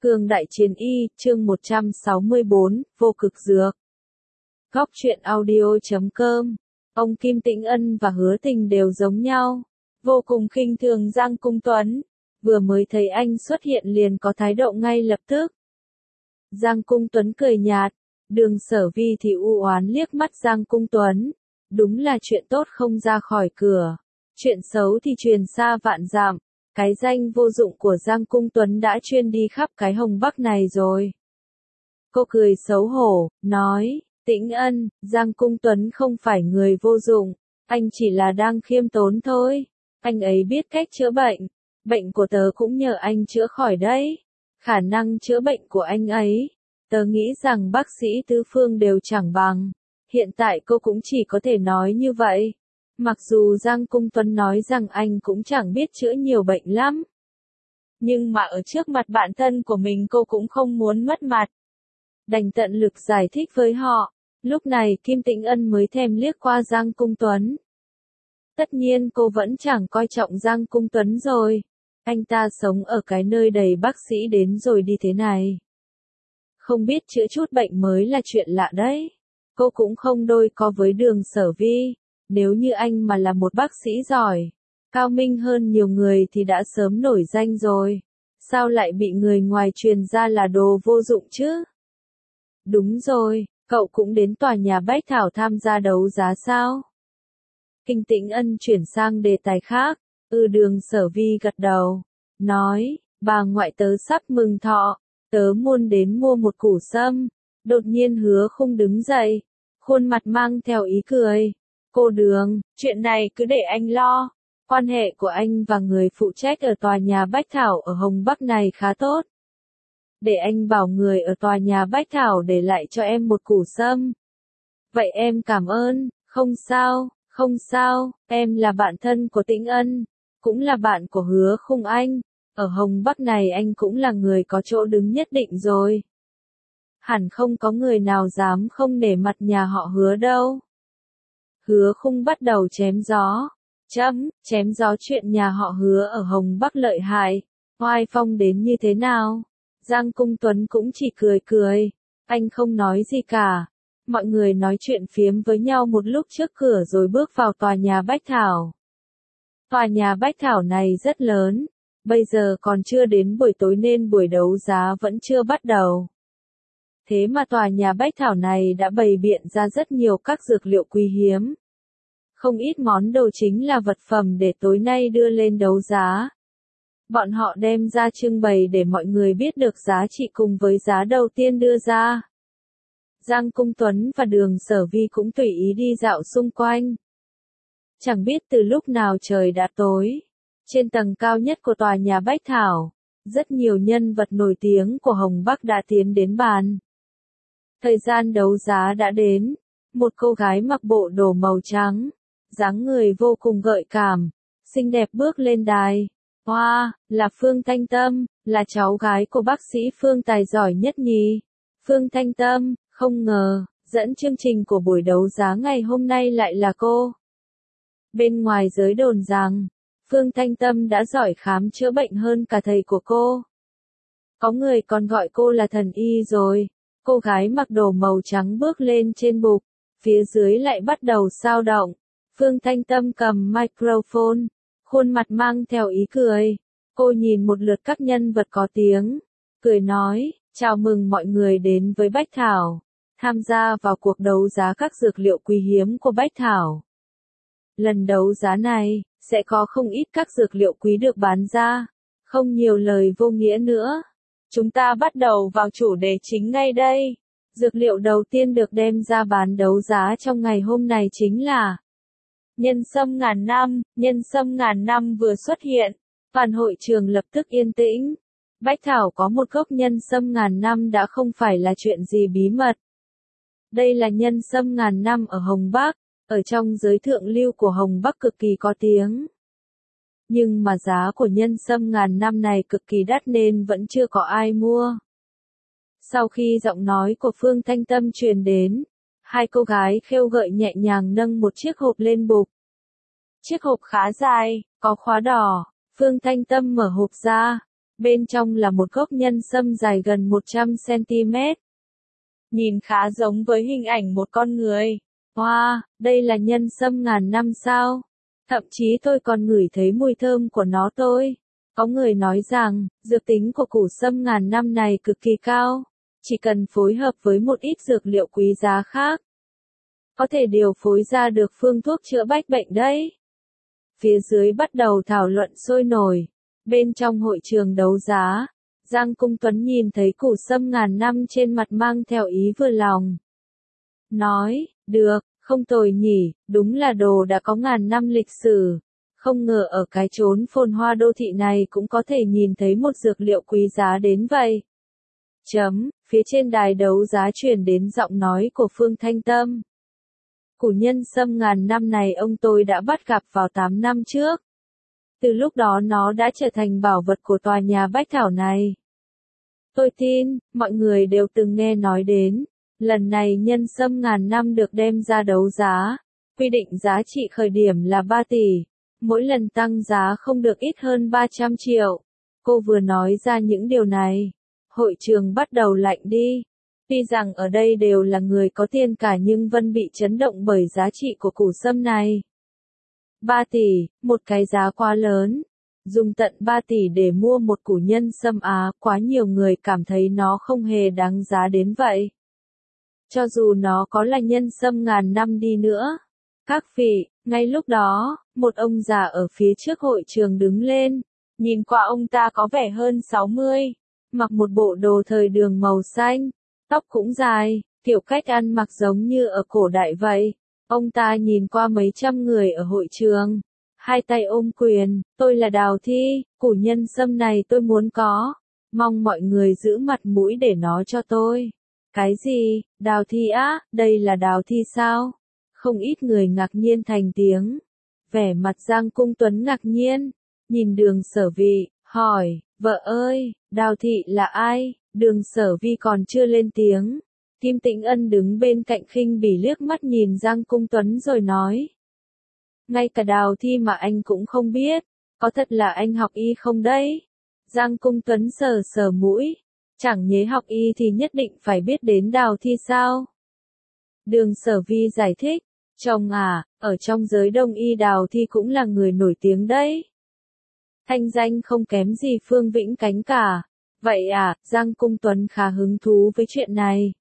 Cương Đại Chiến Y, chương 164, Vô Cực Dược. Góc truyện audio.com. Ông Kim Tĩnh Ân và Hứa Tình đều giống nhau, vô cùng khinh thường Giang Cung Tuấn, vừa mới thấy anh xuất hiện liền có thái độ ngay lập tức. Giang Cung Tuấn cười nhạt, Đường Sở Vi thì u oán liếc mắt Giang Cung Tuấn, đúng là chuyện tốt không ra khỏi cửa, chuyện xấu thì truyền xa vạn dặm. Cái danh vô dụng của Giang Cung Tuấn đã chuyên đi khắp cái Hồng Bắc này rồi. Cô cười xấu hổ, nói, Tĩnh Ân, Giang Cung Tuấn không phải người vô dụng, anh chỉ là đang khiêm tốn thôi. Anh ấy biết cách chữa bệnh, bệnh của tớ cũng nhờ anh chữa khỏi đấy. Khả năng chữa bệnh của anh ấy, tớ nghĩ rằng bác sĩ tứ phương đều chẳng bằng. Hiện tại cô cũng chỉ có thể nói như vậy. Mặc dù Giang Cung Tuấn nói rằng anh cũng chẳng biết chữa nhiều bệnh lắm. Nhưng mà ở trước mặt bạn thân của mình cô cũng không muốn mất mặt. Đành tận lực giải thích với họ. Lúc này Kim Tĩnh Ân mới thèm liếc qua Giang Cung Tuấn. Tất nhiên cô vẫn chẳng coi trọng Giang Cung Tuấn rồi. Anh ta sống ở cái nơi đầy bác sĩ đến rồi đi thế này. Không biết chữa chút bệnh mới là chuyện lạ đấy. Cô cũng không đôi co với Đường Sở Vi. Nếu như anh mà là một bác sĩ giỏi, cao minh hơn nhiều người thì đã sớm nổi danh rồi. Sao lại bị người ngoài truyền ra là đồ vô dụng chứ? Đúng rồi, cậu cũng đến tòa nhà Bách Thảo tham gia đấu giá sao? Kim Tĩnh Ân chuyển sang đề tài khác. Đường Sở Vi gật đầu, nói, bà ngoại tớ sắp mừng thọ, tớ muốn đến mua một củ sâm. Đột nhiên Hứa Khung đứng dậy, khuôn mặt mang theo ý cười. Cô Đường, chuyện này cứ để anh lo. Quan hệ của anh và người phụ trách ở tòa nhà Bách Thảo ở Hồng Bắc này khá tốt. Để anh bảo người ở tòa nhà Bách Thảo để lại cho em một củ sâm. Vậy em cảm ơn, không sao, em là bạn thân của Tĩnh Ân, cũng là bạn của Hứa Khung anh. Ở Hồng Bắc này anh cũng là người có chỗ đứng nhất định rồi. Hẳn không có người nào dám không nể mặt nhà họ Hứa đâu. Hứa Khung bắt đầu chém gió. Chém gió chuyện nhà họ Hứa ở Hồng Bắc lợi hại, oai phong đến như thế nào? Giang Cung Tuấn cũng chỉ cười, anh không nói gì cả. Mọi người nói chuyện phiếm với nhau một lúc trước cửa rồi bước vào tòa nhà Bách Thảo. Tòa nhà Bách Thảo này rất lớn, bây giờ còn chưa đến buổi tối nên buổi đấu giá vẫn chưa bắt đầu. Thế mà tòa nhà Bách Thảo này đã bày biện ra rất nhiều các dược liệu quý hiếm. Không ít món đồ chính là vật phẩm để tối nay đưa lên đấu giá. Bọn họ đem ra trưng bày để mọi người biết được giá trị cùng với giá đầu tiên đưa ra. Giang Cung Tuấn và Đường Sở Vi cũng tùy ý đi dạo xung quanh. Chẳng biết từ lúc nào trời đã tối. Trên tầng cao nhất của tòa nhà Bách Thảo, rất nhiều nhân vật nổi tiếng của Hồng Bắc đã tiến đến bàn. Thời gian đấu giá đã đến. Một cô gái mặc bộ đồ màu trắng, dáng người vô cùng gợi cảm, xinh đẹp bước lên đài. Wow, là Phương Thanh Tâm, là cháu gái của bác sĩ Phương tài giỏi nhất nhì. Phương Thanh Tâm, không ngờ, dẫn chương trình của buổi đấu giá ngày hôm nay lại là cô. Bên ngoài giới đồn rằng, Phương Thanh Tâm đã giỏi khám chữa bệnh hơn cả thầy của cô. Có người còn gọi cô là thần y rồi. Cô gái mặc đồ màu trắng bước lên trên bục, phía dưới lại bắt đầu xao động. Phương Thanh Tâm cầm microphone, khuôn mặt mang theo ý cười. Cô nhìn một lượt các nhân vật có tiếng, cười nói, chào mừng mọi người đến với Bách Thảo, tham gia vào cuộc đấu giá các dược liệu quý hiếm của Bách Thảo. Lần đấu giá này, sẽ có không ít các dược liệu quý được bán ra. Không nhiều lời vô nghĩa nữa. Chúng ta bắt đầu vào chủ đề chính ngay đây. Dược liệu đầu tiên được đem ra bán đấu giá trong ngày hôm này chính là nhân sâm ngàn năm. Nhân sâm ngàn năm vừa xuất hiện, toàn hội trường lập tức yên tĩnh. Bách Thảo có một gốc nhân sâm ngàn năm đã không phải là chuyện gì bí mật. Đây là nhân sâm ngàn năm ở Hồng Bắc, ở trong giới thượng lưu của Hồng Bắc cực kỳ có tiếng. Nhưng mà giá của nhân sâm ngàn năm này cực kỳ đắt nên vẫn chưa có ai mua. Sau khi giọng nói của Phương Thanh Tâm truyền đến, hai cô gái khêu gợi nhẹ nhàng nâng một chiếc hộp lên bục. Chiếc hộp khá dài, có khóa đỏ. Phương Thanh Tâm mở hộp ra. bên trong là một gốc nhân sâm dài gần 100 cm. Nhìn khá giống với hình ảnh một con người. Wow, đây là nhân sâm ngàn năm sao? Thậm chí tôi còn ngửi thấy mùi thơm của nó tôi. Có người nói rằng, dược tính của củ sâm ngàn năm này cực kỳ cao. Chỉ cần phối hợp với một ít dược liệu quý giá khác, có thể điều phối ra được phương thuốc chữa bách bệnh đấy. Phía dưới bắt đầu thảo luận sôi nổi. Bên trong hội trường đấu giá, Giang Cung Tuấn nhìn thấy củ sâm ngàn năm trên mặt mang theo ý vừa lòng. Nói, được, không tồi nhỉ, đúng là đồ đã có ngàn năm lịch sử. Không ngờ ở cái chốn phồn hoa đô thị này cũng có thể nhìn thấy một dược liệu quý giá đến vậy. Phía trên đài đấu giá truyền đến giọng nói của Phương Thanh Tâm. Củ nhân sâm ngàn năm này ông tôi đã bắt gặp vào 8 năm trước. Từ lúc đó nó đã trở thành bảo vật của tòa nhà Bách Thảo này. Tôi tin, mọi người đều từng nghe nói đến. Lần này nhân sâm ngàn năm được đem ra đấu giá. Quy định giá trị khởi điểm là 3 tỷ. Mỗi lần tăng giá không được ít hơn 300 triệu. Cô vừa nói ra những điều này. Hội trường bắt đầu lạnh đi. Tuy rằng ở đây đều là người có tiền cả nhưng Vân bị chấn động bởi giá trị của củ sâm này. 3 tỷ, một cái giá quá lớn. Dùng tận 3 tỷ để mua một củ nhân sâm quá nhiều người cảm thấy nó không hề đáng giá đến vậy. Cho dù nó có là nhân sâm ngàn năm đi nữa. Các vị, ngay lúc đó, một ông già ở phía trước hội trường đứng lên. Nhìn qua ông ta có vẻ hơn 60. Mặc một bộ đồ thời đường màu xanh. Tóc cũng dài, kiểu cách ăn mặc giống như ở cổ đại vậy. Ông ta nhìn qua mấy trăm người ở hội trường. Hai tay ôm quyền, tôi là Đào Thi, củ nhân sâm này tôi muốn có. Mong mọi người giữ mặt mũi để nó cho tôi. Cái gì, Đào Thi á, đây là Đào Thi sao? Không ít người ngạc nhiên thành tiếng. Vẻ mặt Giang Cung Tuấn ngạc nhiên, nhìn Đường Sở Vi, hỏi, vợ ơi, Đào Thị là ai? Đường Sở Vi còn chưa lên tiếng. Kim Tĩnh Ân đứng bên cạnh khinh bỉ liếc mắt nhìn Giang Cung Tuấn rồi nói. Ngay cả Đào Thi mà anh cũng không biết, có thật là anh học y không đấy? Giang Cung Tuấn sờ sờ mũi, chẳng nhẽ học y thì nhất định phải biết đến Đào Thi sao? Đường Sở Vi giải thích, chồng ở trong giới đông y Đào Thi cũng là người nổi tiếng đấy. Thanh danh không kém gì Phương Vĩnh Cánh cả. Vậy Giang Cung Tuấn khá hứng thú với chuyện này.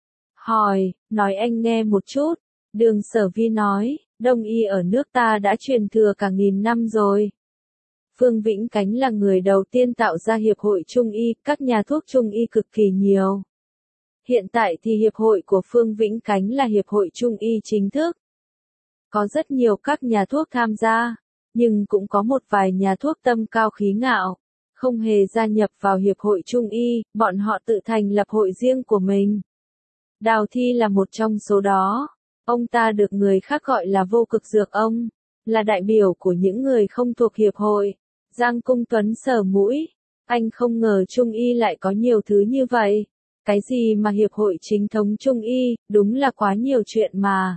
Hỏi, nói anh nghe một chút. Đường Sở Vi nói, đông y ở nước ta đã truyền thừa cả nghìn năm rồi. Phương Vĩnh Cánh là người đầu tiên tạo ra hiệp hội Trung y, các nhà thuốc Trung y cực kỳ nhiều. Hiện tại thì hiệp hội của Phương Vĩnh Cánh là hiệp hội Trung y chính thức. Có rất nhiều các nhà thuốc tham gia, nhưng cũng có một vài nhà thuốc tâm cao khí ngạo, không hề gia nhập vào hiệp hội Trung y, bọn họ tự thành lập hội riêng của mình. Đào Thi là một trong số đó. Ông ta được người khác gọi là Vô Cực Dược Ông, là đại biểu của những người không thuộc hiệp hội. Giang Cung Tuấn sờ mũi, anh không ngờ Trung y lại có nhiều thứ như vậy. Cái gì mà hiệp hội chính thống Trung y, đúng là quá nhiều chuyện mà.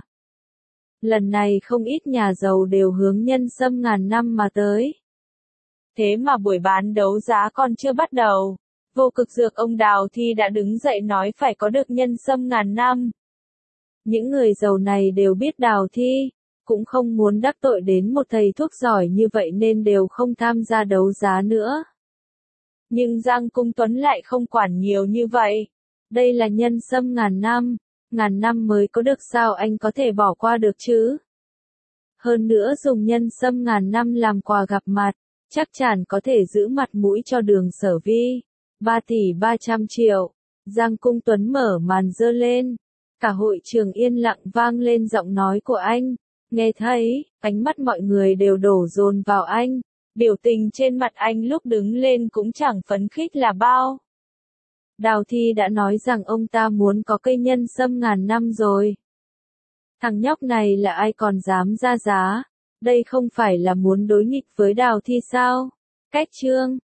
Lần này không ít nhà giàu đều hướng nhân sâm ngàn năm mà tới. Thế mà buổi bán đấu giá còn chưa bắt đầu. Vô Cực Dược Ông Đào Thi đã đứng dậy nói phải có được nhân sâm ngàn năm. Những người giàu này đều biết Đào Thi, cũng không muốn đắc tội đến một thầy thuốc giỏi như vậy nên đều không tham gia đấu giá nữa. Nhưng Giang Cung Tuấn lại không quản nhiều như vậy. Đây là nhân sâm ngàn năm mới có được sao anh có thể bỏ qua được chứ? Hơn nữa dùng nhân sâm ngàn năm làm quà gặp mặt, chắc chắn có thể giữ mặt mũi cho Đường Sở Vi. 3 tỷ 300 triệu. Giang Cung Tuấn mở màn giơ lên. Cả hội trường yên lặng vang lên giọng nói của anh. Nghe thấy, ánh mắt mọi người đều đổ dồn vào anh. Biểu tình trên mặt anh lúc đứng lên cũng chẳng phấn khích là bao. Đào Thi đã nói rằng ông ta muốn có cây nhân sâm ngàn năm rồi. Thằng nhóc này là ai còn dám ra giá? Đây không phải là muốn đối nghịch với Đào Thi sao? Cách chương